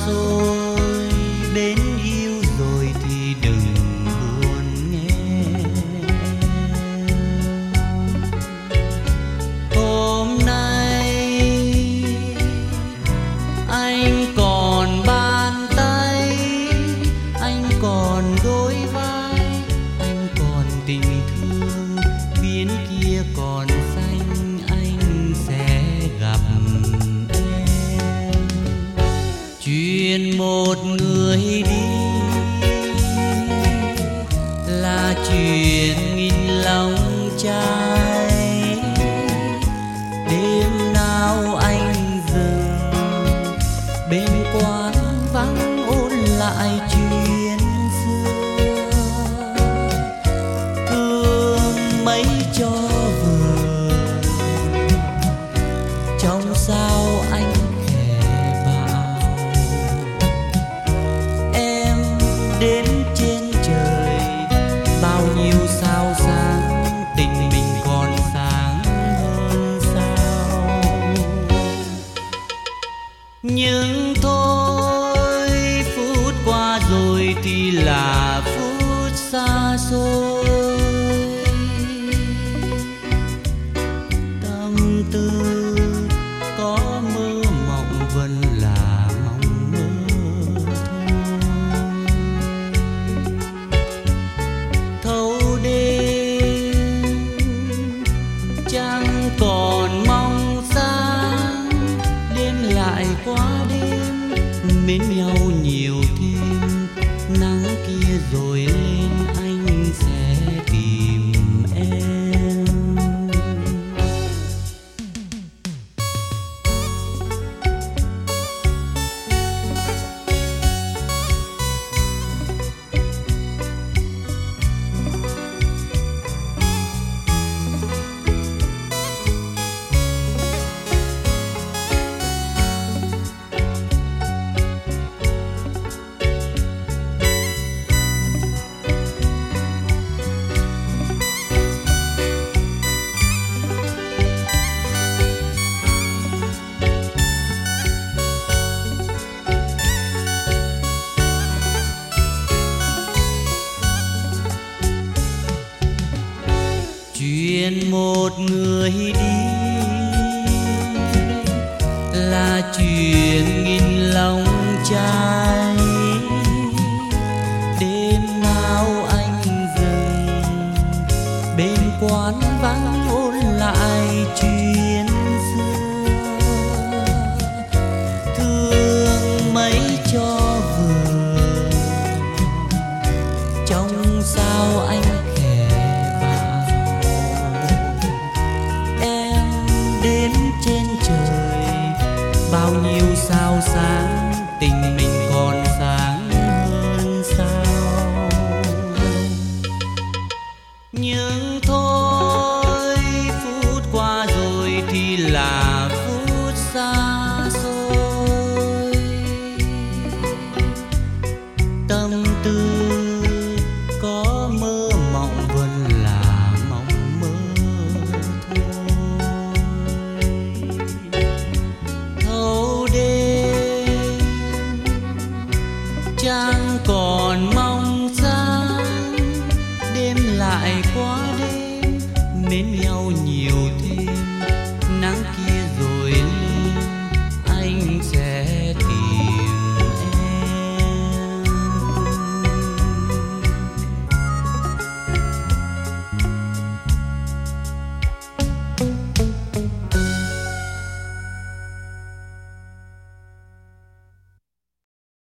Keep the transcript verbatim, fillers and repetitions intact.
xôi, đến yêu rồi thì đừng buồn nghe. Hôm nay anh còn bàn tay, anh còn đôi vai, anh còn tình thương, biển kia còn xanh, anh sẽ gặp em. Chuyện một người đi là chuyện nghìn lòng trai. Đêm nào anh dừng bên quán vắng ôn lại chuyện xưa, thương mấy cho vừa trong sao anh khẽ bảo em đến trên trời. Bao nhiêu sao sáng, tình mình còn sáng hơn sao. Nhưng thôi phút qua rồi thì là phút xa xôi. Tâm tư có mơ mộng vẫn là mong mơ thôi. Thâu đêm chẳng còn mong sáng, đêm lại qua đêm mến nhau nhiều thêm. Nắng kia rồi lên anh sẽ tìm em. Chuyện một người đi là chuyện nghìn lòng trai. Đêm nào anh dừng bên quán vắng ôn lại chuyện xưa, thương mấy cho vừa trong sao anh trên trời. Bao nhiêu sao sáng, tình mình còn sáng hơn sao. Nhưng thôi phút qua rồi thì là phút xa xôi. Tâm tư có mơ mộng vẫn là mong mơ thôi. Chẳng còn mong sáng, đêm lại qua đêm mến nhau.